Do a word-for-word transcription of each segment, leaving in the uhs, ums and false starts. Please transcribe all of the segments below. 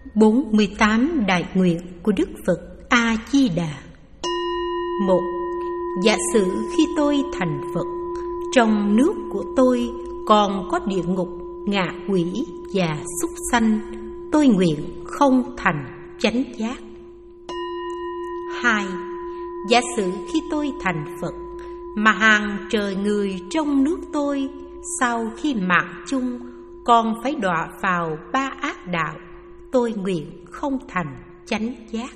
bốn mươi tám đại nguyện của Đức Phật A Di Đà. Một. Giả sử khi tôi thành Phật, trong nước của tôi còn có địa ngục, ngạ quỷ và súc sanh, tôi nguyện không thành chánh giác. Hai. Giả sử khi tôi thành Phật, mà hàng trời người trong nước tôi sau khi mạng chung còn phải đọa vào ba ác đạo, tôi nguyện không thành chánh giác.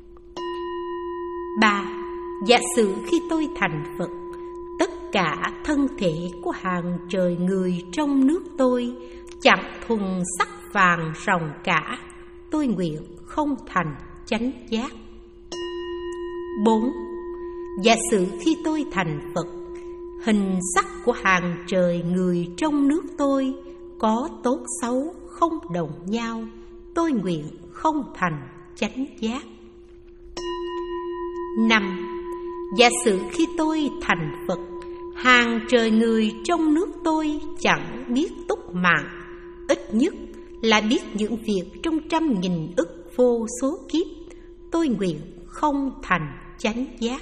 Ba. Giả sử khi tôi thành Phật, tất cả thân thể của hàng trời người trong nước tôi chẳng thuần sắc vàng ròng cả, tôi nguyện không thành chánh giác. Bốn. Giả sử khi tôi thành Phật, hình sắc của hàng trời người trong nước tôi có tốt xấu không đồng nhau, tôi nguyện không thành chánh giác. Năm. Giả sử khi tôi thành Phật, hàng trời người trong nước tôi chẳng biết túc mạng, ít nhất là biết những việc trong trăm nghìn ức vô số kiếp, tôi nguyện không thành chánh giác.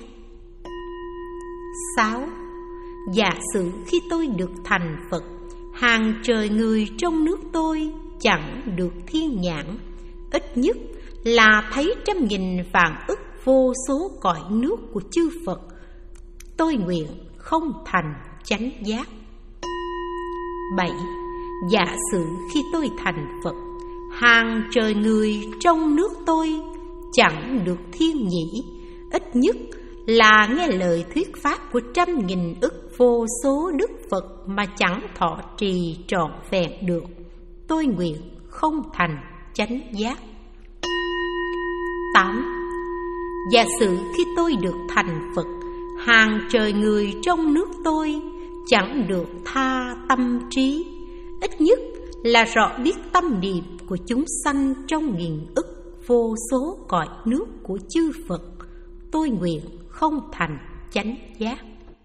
Sáu. Giả sử khi tôi được thành Phật, hàng trời người trong nước tôi chẳng được thiên nhãn, ít nhất là thấy trăm nghìn vạn ức vô số cõi nước của chư Phật, tôi nguyện không thành chánh giác. Bảy. Giả sử khi tôi thành Phật, hàng trời người trong nước tôi chẳng được thiên nhĩ, ít nhất là nghe lời thuyết pháp của trăm nghìn ức vô số đức Phật mà chẳng thọ trì trọn vẹn được, tôi nguyện không thành chánh giác. Tám. Giả sử khi tôi được thành Phật, hàng trời người trong nước tôi chẳng được tha tâm trí, ít nhất là rõ biết tâm niệm của chúng sanh trong nghìn ức vô số cõi nước của chư Phật, tôi nguyện không thành chánh giác.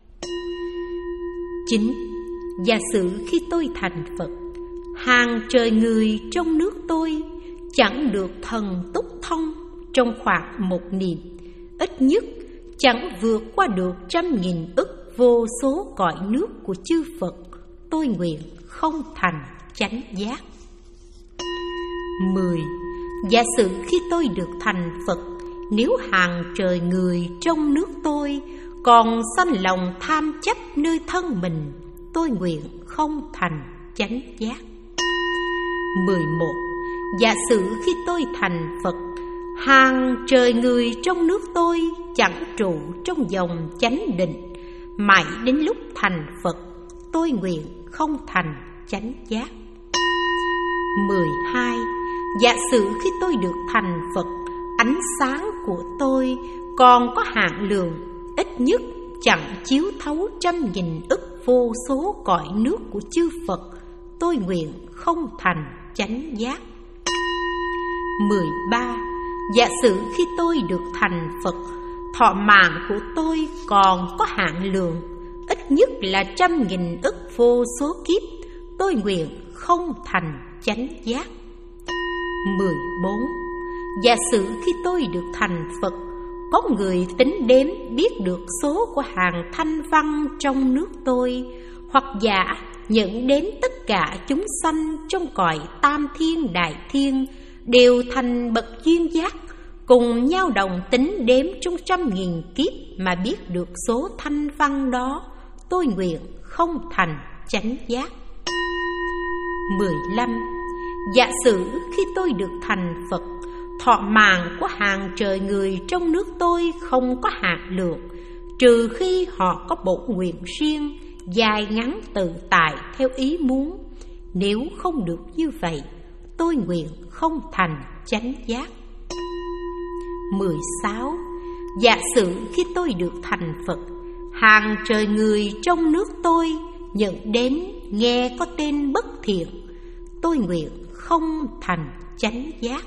Chín. Giả sử khi tôi thành Phật, hàng trời người trong nước tôi chẳng được thần túc thông trong khoảng một niệm, ít nhất chẳng vượt qua được trăm nghìn ức vô số cõi nước của chư Phật, tôi nguyện không thành chánh giác. Mười. Giả sử khi tôi được thành Phật, nếu hàng trời người trong nước tôi còn sanh lòng tham chấp nơi thân mình, tôi nguyện không thành chánh giác. Mười một. Giả sử khi tôi thành Phật, hàng trời người trong nước tôi chẳng trụ trong dòng chánh định, mãi đến lúc thành Phật, tôi nguyện không thành chánh giác. Mười hai. Giả sử khi tôi được thành Phật, ánh sáng của tôi còn có hạn lượng, ít nhất chẳng chiếu thấu trăm nghìn ức vô số cõi nước của chư Phật, tôi nguyện không thành chánh giác. Mười ba. Giả sử khi tôi được thành Phật, thọ mạng của tôi còn có hạn lượng, ít nhất là trăm nghìn ức vô số kiếp, tôi nguyện không thành chánh giác. Mười bốn. Giả sử khi tôi được thành Phật, có người tính đếm biết được số của hàng thanh văn trong nước tôi, hoặc giả nhận đếm tất cả chúng sanh trong cõi tam thiên đại thiên đều thành bậc duyên giác, cùng nhau đồng tính đếm trong trăm nghìn kiếp mà biết được số thanh văn đó, tôi nguyện không thành chánh giác. Mười lăm. Giả sử khi tôi được thành Phật, thọ mạng của hàng trời người trong nước tôi không có hạn lượng, trừ khi họ có bổn nguyện riêng, dài ngắn tự tại theo ý muốn, nếu không được như vậy, tôi nguyện không thành chánh giác. Mười sáu. Giả sử khi tôi được thành Phật, hàng trời người trong nước tôi nhận đếm nghe có tên bất thiện, tôi nguyện không thành chánh giác.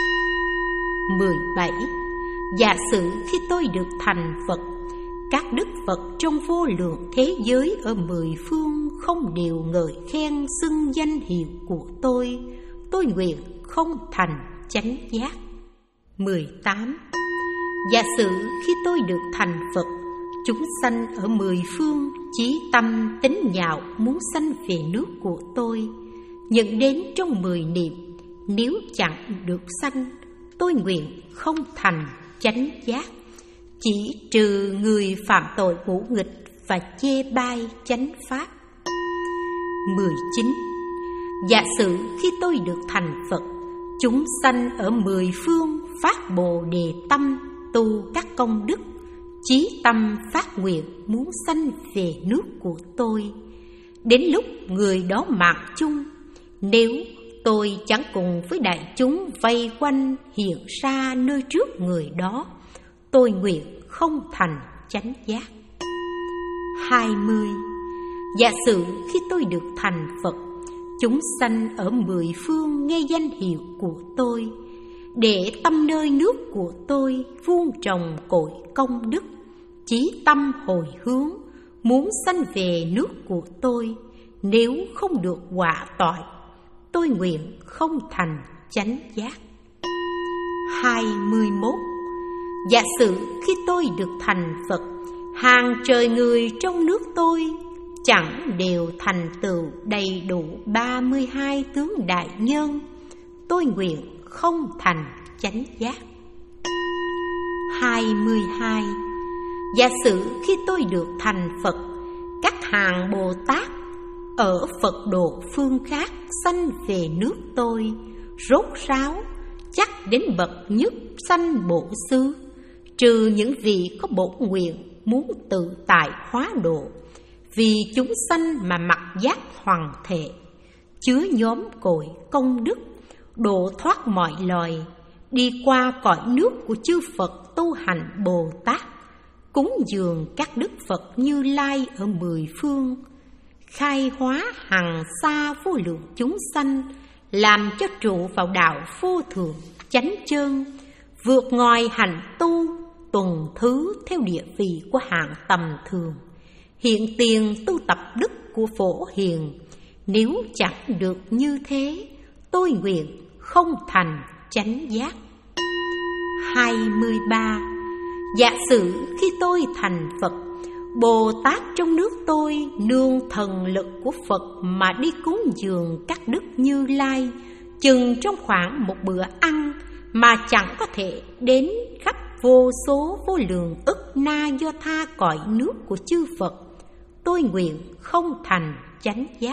Mười bảy. Giả sử khi tôi được thành Phật, các đức Phật trong vô lượng thế giới ở mười phương không đều ngợi khen xưng danh hiệu của tôi, tôi nguyện không thành chánh giác. Mười tám. Giả sử khi tôi được thành Phật, chúng sanh ở mười phương chí tâm tính nhạo muốn sanh về nước của tôi, nhận đến trong mười niệm, nếu chẳng được sanh, tôi nguyện không thành chánh giác, chỉ trừ người phạm tội ngũ nghịch và chê bai chánh pháp. Mười chín. Giả sử khi tôi được thành Phật, chúng sanh ở mười phương phát Bồ Đề tâm tu các công đức, chí tâm phát nguyện muốn sanh về nước của tôi. Đến lúc người đó mạng chung, nếu tôi chẳng cùng với đại chúng vây quanh hiện ra nơi trước người đó, tôi nguyện không thành chánh giác. Hai mươi. Giả sử khi tôi được thành Phật, chúng sanh ở mười phương nghe danh hiệu của tôi, để tâm nơi nước của tôi vuông trồng cội công đức, chí tâm hồi hướng muốn sanh về nước của tôi, nếu không được quả toại, tôi nguyện không thành chánh giác. Hai mươi mốt. Giả sử khi tôi được thành Phật, hàng trời người trong nước tôi chẳng đều thành tựu đầy đủ ba mươi hai tướng đại nhân, tôi nguyện không thành chánh giác. Hai mươi hai. Giả sử khi tôi được thành Phật, các hàng Bồ Tát ở Phật độ phương khác sanh về nước tôi, rốt ráo chắc đến bậc nhất sanh bổ xứ, trừ những vị có bổn nguyện muốn tự tại hóa độ, vì chúng sanh mà mặc giác hoàng thể, chứa nhóm cội công đức, độ thoát mọi loài, đi qua cõi nước của chư Phật tu hành Bồ Tát, cúng dường các đức Phật Như Lai ở mười phương, khai hóa hằng xa vô lượng chúng sanh, làm cho trụ vào đạo vô thượng chánh chân, vượt ngoài hành tu tuần thứ theo địa vị của hạng tầm thường, hiện tiền tu tập đức của Phổ Hiền. Nếu chẳng được như thế, tôi nguyện không thành chánh giác. Hai mươi ba. Giả sử khi tôi thành Phật, Bồ Tát trong nước tôi nương thần lực của Phật mà đi cúng dường các đức Như Lai, chừng trong khoảng một bữa ăn mà chẳng có thể đến khắp vô số vô lượng ức na do tha cõi nước của chư Phật, tôi nguyện không thành chánh giác.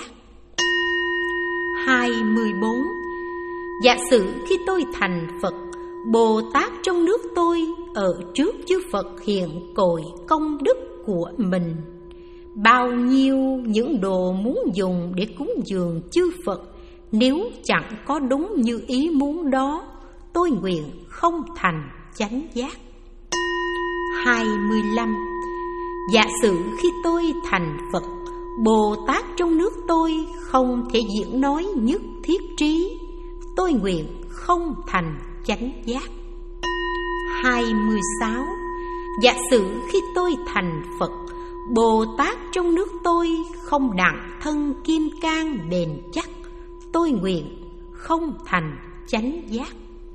Hai mươi bốn. Giả sử khi tôi thành Phật, Bồ Tát trong nước tôi ở trước chư Phật hiện cội công đức của mình, bao nhiêu những đồ muốn dùng để cúng dường chư Phật, nếu chẳng có đúng như ý muốn đó, tôi nguyện không thành chánh giác. Hai mươi lăm. Giả sử khi tôi thành Phật, Bồ Tát trong nước tôi không thể diễn nói nhất thiết trí, tôi nguyện không thành chánh giác. Hai mươi sáu. Giả sử khi tôi thành Phật, Bồ Tát trong nước tôi không đặng thân kim cang bền chắc, tôi nguyện không thành chánh giác.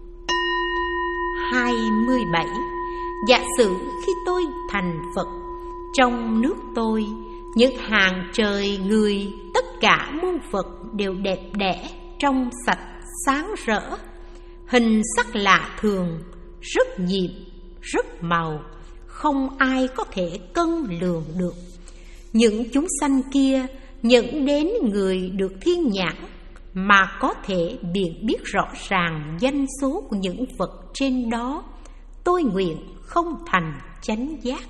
Hai mươi bảy. Giả sử khi tôi thành Phật, trong nước tôi những hàng trời người tất cả muôn vật đều đẹp đẽ, trong sạch, sáng rỡ, hình sắc lạ thường, rất nhịp, rất màu, không ai có thể cân lường được. Những chúng sanh kia nhận đến người được thiên nhãn mà có thể biện biết rõ ràng danh số của những vật trên đó, tôi nguyện không thành chánh giác.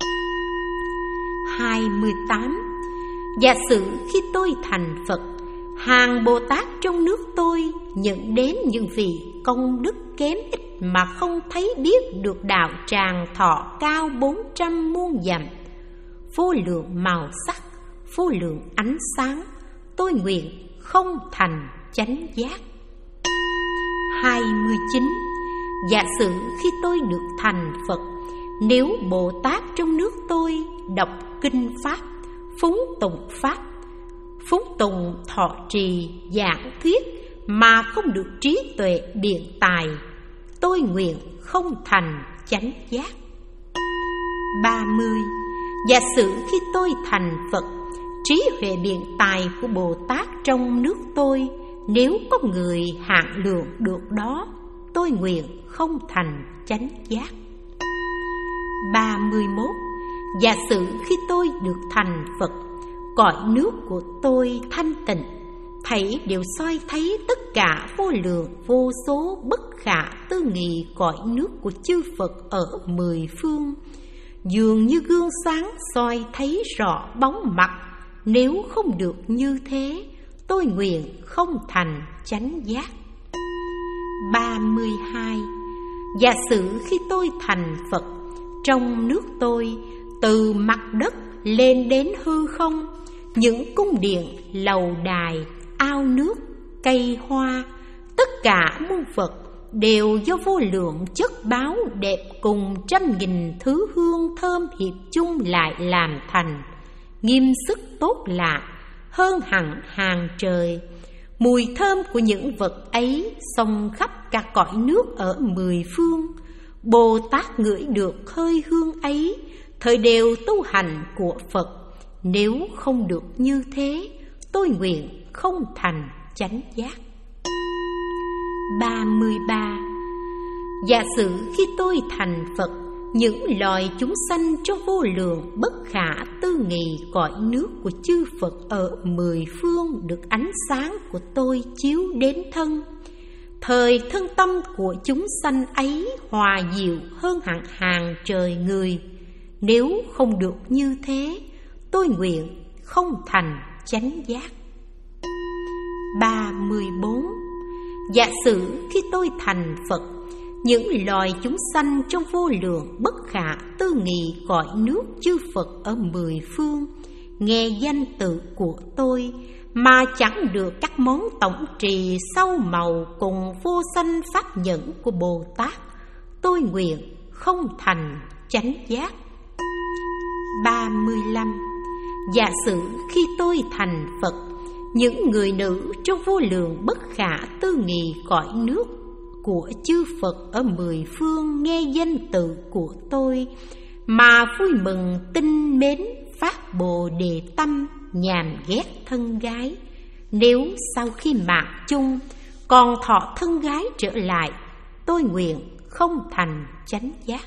Hai mươi tám. Giả sử khi tôi thành Phật, hàng Bồ Tát trong nước tôi nhận đến những vị công đức kém ít mà không thấy biết được đạo tràng thọ cao bốn trăm muôn dặm, vô lượng màu sắc, vô lượng ánh sáng, tôi nguyện không thành chánh giác. Hai mươi chín. Giả sử khi tôi được thành Phật, nếu Bồ Tát trong nước tôi đọc kinh Pháp, phúng tụng Pháp, phúng tụng thọ trì, giảng thuyết mà không được trí tuệ biện tài, tôi nguyện không thành chánh giác. Ba mươi. Giả sử khi tôi thành Phật, trí huệ biện tài của Bồ Tát trong nước tôi, nếu có người hạn lượng được đó, tôi nguyện không thành chánh giác. Ba mươi mốt. Giả sử khi tôi được thành Phật, cõi nước của tôi thanh tịnh, thảy đều soi thấy tất cả vô lượng vô số bất khả tư nghị cõi nước của chư Phật ở mười phương, dường như gương sáng soi thấy rõ bóng mặt. Nếu không được như thế, tôi nguyện không thành chánh giác. Ba mươi hai. Giả sử khi tôi thành Phật, trong nước tôi, từ mặt đất lên đến hư không, những cung điện, lầu đài, ao nước, cây hoa, tất cả muôn vật đều do vô lượng chất báo đẹp cùng trăm nghìn thứ hương thơm hiệp chung lại làm thành, nghiêm sức tốt lạ, hơn hẳn hàng trời. Mùi thơm của những vật ấy xông khắp cả cõi nước ở mười phương. Bồ Tát ngửi được hơi hương ấy, thời đều tu hành của Phật. Nếu không được như thế, tôi nguyện không thành chánh giác. Ba mươi ba. Giả sử khi tôi thành Phật, những loài chúng sanh trong vô lượng bất khả tư nghị cõi nước của chư Phật ở mười phương được ánh sáng của tôi chiếu đến thân. Thời thân tâm của chúng sanh ấy hòa diệu hơn hẳn hàng trời người. Nếu không được như thế, tôi nguyện không thành chánh giác. Ba mươi bốn. Giả sử khi tôi thành Phật, những loài chúng sanh trong vô lượng bất khả tư nghị cõi nước chư Phật ở mười phương nghe danh tự của tôi mà chẳng được các món tổng trì sâu màu cùng vô sanh pháp nhẫn của Bồ Tát, tôi nguyện không thành chánh giác. Ba mươi lăm. Giả sử khi tôi thành Phật, những người nữ trong vô lượng bất khả tư nghị cõi nước của chư Phật ở mười phương nghe danh tự của tôi mà vui mừng tinh mến phát bồ đề tâm, nhàm ghét thân gái. Nếu sau khi mạng chung còn thọ thân gái trở lại, tôi nguyện không thành chánh giác.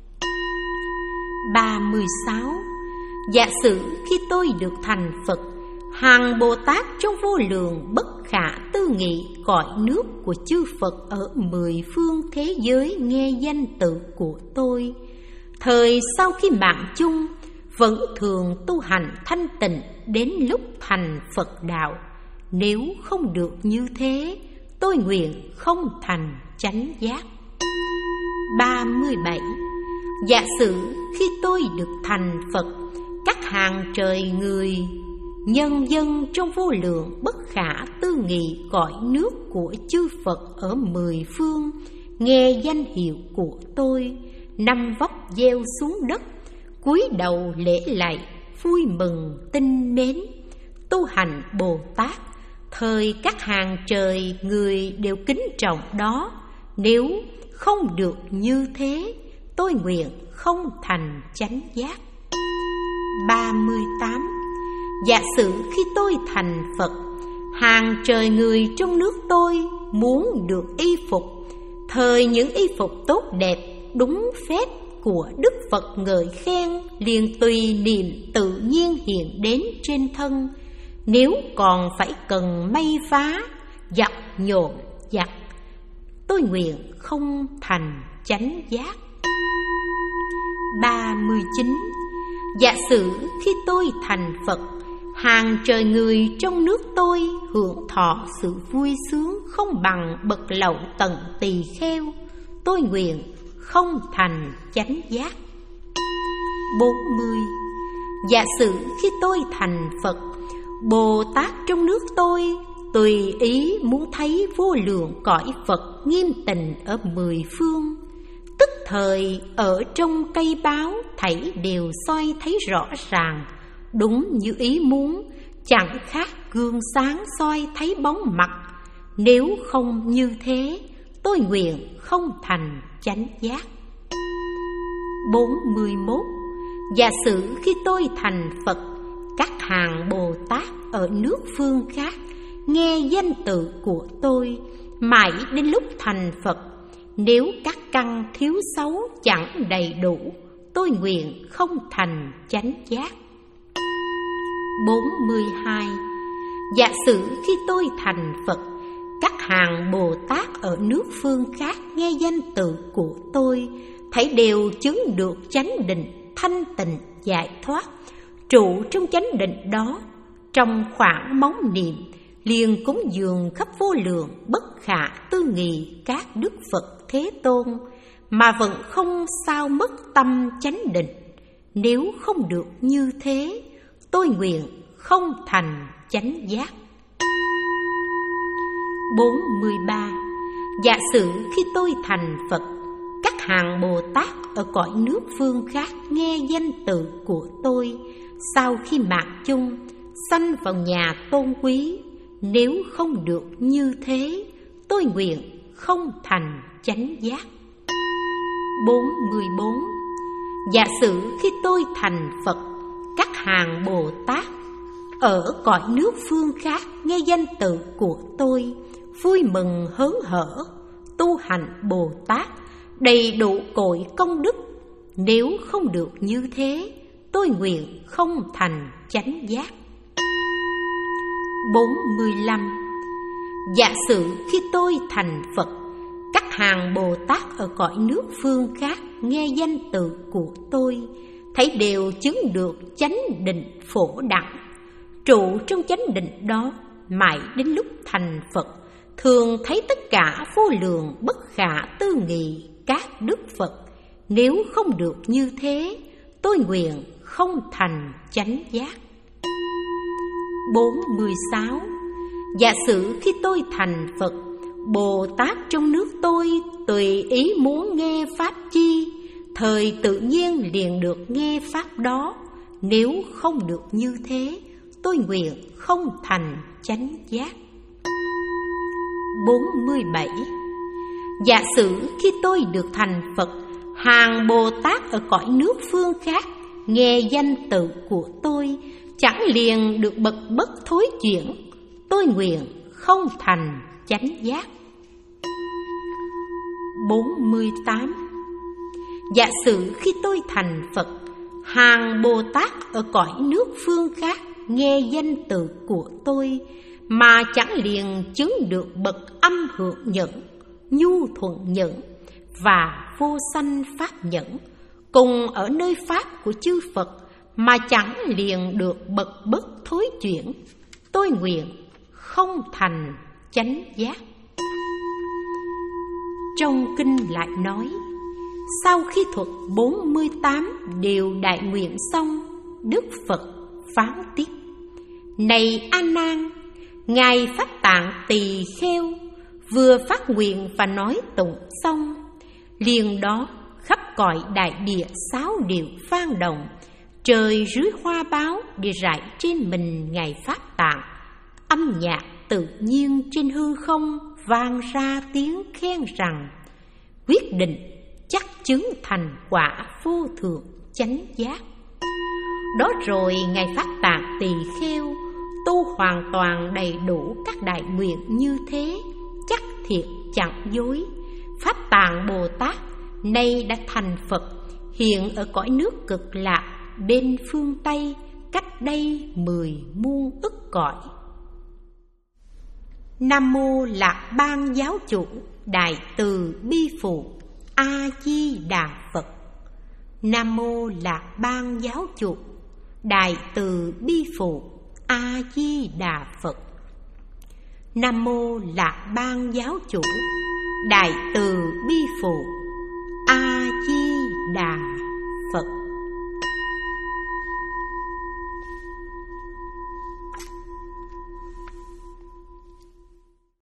Ba mươi sáu. Giả sử khi tôi được thành Phật, hàng Bồ Tát trong vô lượng bất khả tư nghị cõi nước của chư Phật ở mười phương thế giới nghe danh tự của tôi, thời sau khi mạng chung vẫn thường tu hành thanh tịnh đến lúc thành Phật đạo. Nếu không được như thế, tôi nguyện không thành chánh giác. Ba mươi bảy. Giả sử khi tôi được thành Phật, các hàng trời người, nhân dân trong vô lượng bất khả tư nghị cõi nước của chư Phật ở mười phương nghe danh hiệu của tôi, năm vóc gieo xuống đất, cúi đầu lễ lạy, vui mừng tinh mến, tu hành Bồ Tát. Thời các hàng trời người đều kính trọng đó. Nếu không được như thế, tôi nguyện không thành chánh giác. Ba mươi tám. Giả sử khi tôi thành Phật, hàng trời người trong nước tôi muốn được y phục, thời những y phục tốt đẹp đúng phép của Đức Phật ngợi khen liền tùy niệm tự nhiên hiện đến trên thân. Nếu còn phải cần may vá, giặt nhộn giặt, tôi nguyện không thành chánh giác. Ba mươi chín. Giả sử khi tôi thành Phật, hàng trời người trong nước tôi hưởng thọ sự vui sướng không bằng bậc lậu tận tỳ kheo, tôi nguyện không thành chánh giác. Bốn mươi. Giả sử khi tôi thành Phật, Bồ Tát trong nước tôi tùy ý muốn thấy vô lượng cõi Phật nghiêm tịnh ở mười phương, tức thời ở trong cây báo thảy đều soi thấy rõ ràng, đúng như ý muốn, chẳng khác gương sáng soi thấy bóng mặt. Nếu không như thế, tôi nguyện không thành chánh giác. Bốn mươi mốt. Giả sử khi tôi thành Phật, các hàng Bồ Tát ở nước phương khác nghe danh tự của tôi, mãi đến lúc thành Phật, nếu các căn thiếu xấu chẳng đầy đủ, tôi nguyện không thành chánh giác. Bốn mươi hai. Giả sử khi tôi thành Phật, các hàng Bồ Tát ở nước phương khác nghe danh tự của tôi, thấy đều chứng được chánh định, thanh tịnh, giải thoát, trụ trong chánh định đó, trong khoảng móng niệm liền cúng dường khắp vô lượng bất khả tư nghị các đức Phật Thế Tôn, mà vẫn không sao mất tâm chánh định. Nếu không được như thế, tôi nguyện không thành chánh giác. Bốn mươi ba. Giả sử khi tôi thành Phật, các hàng Bồ Tát ở cõi nước phương khác nghe danh tự của tôi, sau khi mạng chung sanh vào nhà tôn quý, nếu không được như thế, tôi nguyện không thành chánh giác. Bốn mươi bốn. Giả sử khi tôi thành Phật, các hàng Bồ Tát ở cõi nước phương khác nghe danh tự của tôi, vui mừng hớn hở, tu hành Bồ Tát, đầy đủ cội công đức. Nếu không được như thế, tôi nguyện không thành chánh giác. Bốn mươi lăm. Giả sử khi tôi thành Phật, các hàng Bồ Tát ở cõi nước phương khác nghe danh tự của tôi, thấy đều chứng được chánh định phổ đẳng, trụ trong chánh định đó, mãi đến lúc thành Phật, thường thấy tất cả vô lượng bất khả tư nghị các đức Phật. Nếu không được như thế, tôi nguyện không thành chánh giác. Bốn mươi sáu. Giả sử khi tôi thành Phật, Bồ Tát trong nước tôi tùy ý muốn nghe pháp chi, thời tự nhiên liền được nghe pháp đó. Nếu không được như thế, tôi nguyện không thành chánh giác. Bốn mươi bảy. Giả sử khi tôi được thành Phật, hàng Bồ Tát ở cõi nước phương khác nghe danh tự của tôi, chẳng liền được bậc bất thối chuyển, tôi nguyện không thành chánh giác. Bốn mươi tám. Giả sử khi tôi thành Phật, hàng Bồ Tát ở cõi nước phương khác nghe danh tự của tôi, mà chẳng liền chứng được bậc âm hưởng nhẫn, nhu thuận nhẫn và vô sanh pháp nhẫn, cùng ở nơi pháp của chư Phật, mà chẳng liền được bậc bất thối chuyển, tôi nguyện không thành chánh giác. Trong kinh lại nói, sau khi thuật bốn mươi tám điều đại nguyện xong, Đức Phật phán tiếp: Này A Nan, Ngài Pháp Tạng Tỳ Kheo vừa phát nguyện và nói tụng xong, liền đó khắp cõi đại địa sáu điệu vang động, trời dưới hoa báo địa rải trên mình Ngài Pháp Tạng, âm nhạc tự nhiên trên hư không vang ra tiếng khen rằng: quyết định chắc chứng thành quả vô thượng chánh giác. Đó rồi Ngài Pháp Tạng Tỳ Kheo tu hoàn toàn đầy đủ các đại nguyện như thế, chắc thiệt chẳng dối. Pháp Tạng Bồ Tát nay đã thành Phật, hiện ở cõi nước Cực Lạc bên phương Tây, cách đây mười muôn ức cõi. Nam mô Lạc Ban Giáo Chủ Đại Từ Bi Phụ A Di Đà Phật. Nam mô Lạc Ban Giáo Chủ Đại Từ Bi Phụ A Di Đà Phật. Nam mô Lạc Ban Giáo Chủ Đại Từ Bi Phụ A Di Đà Phật.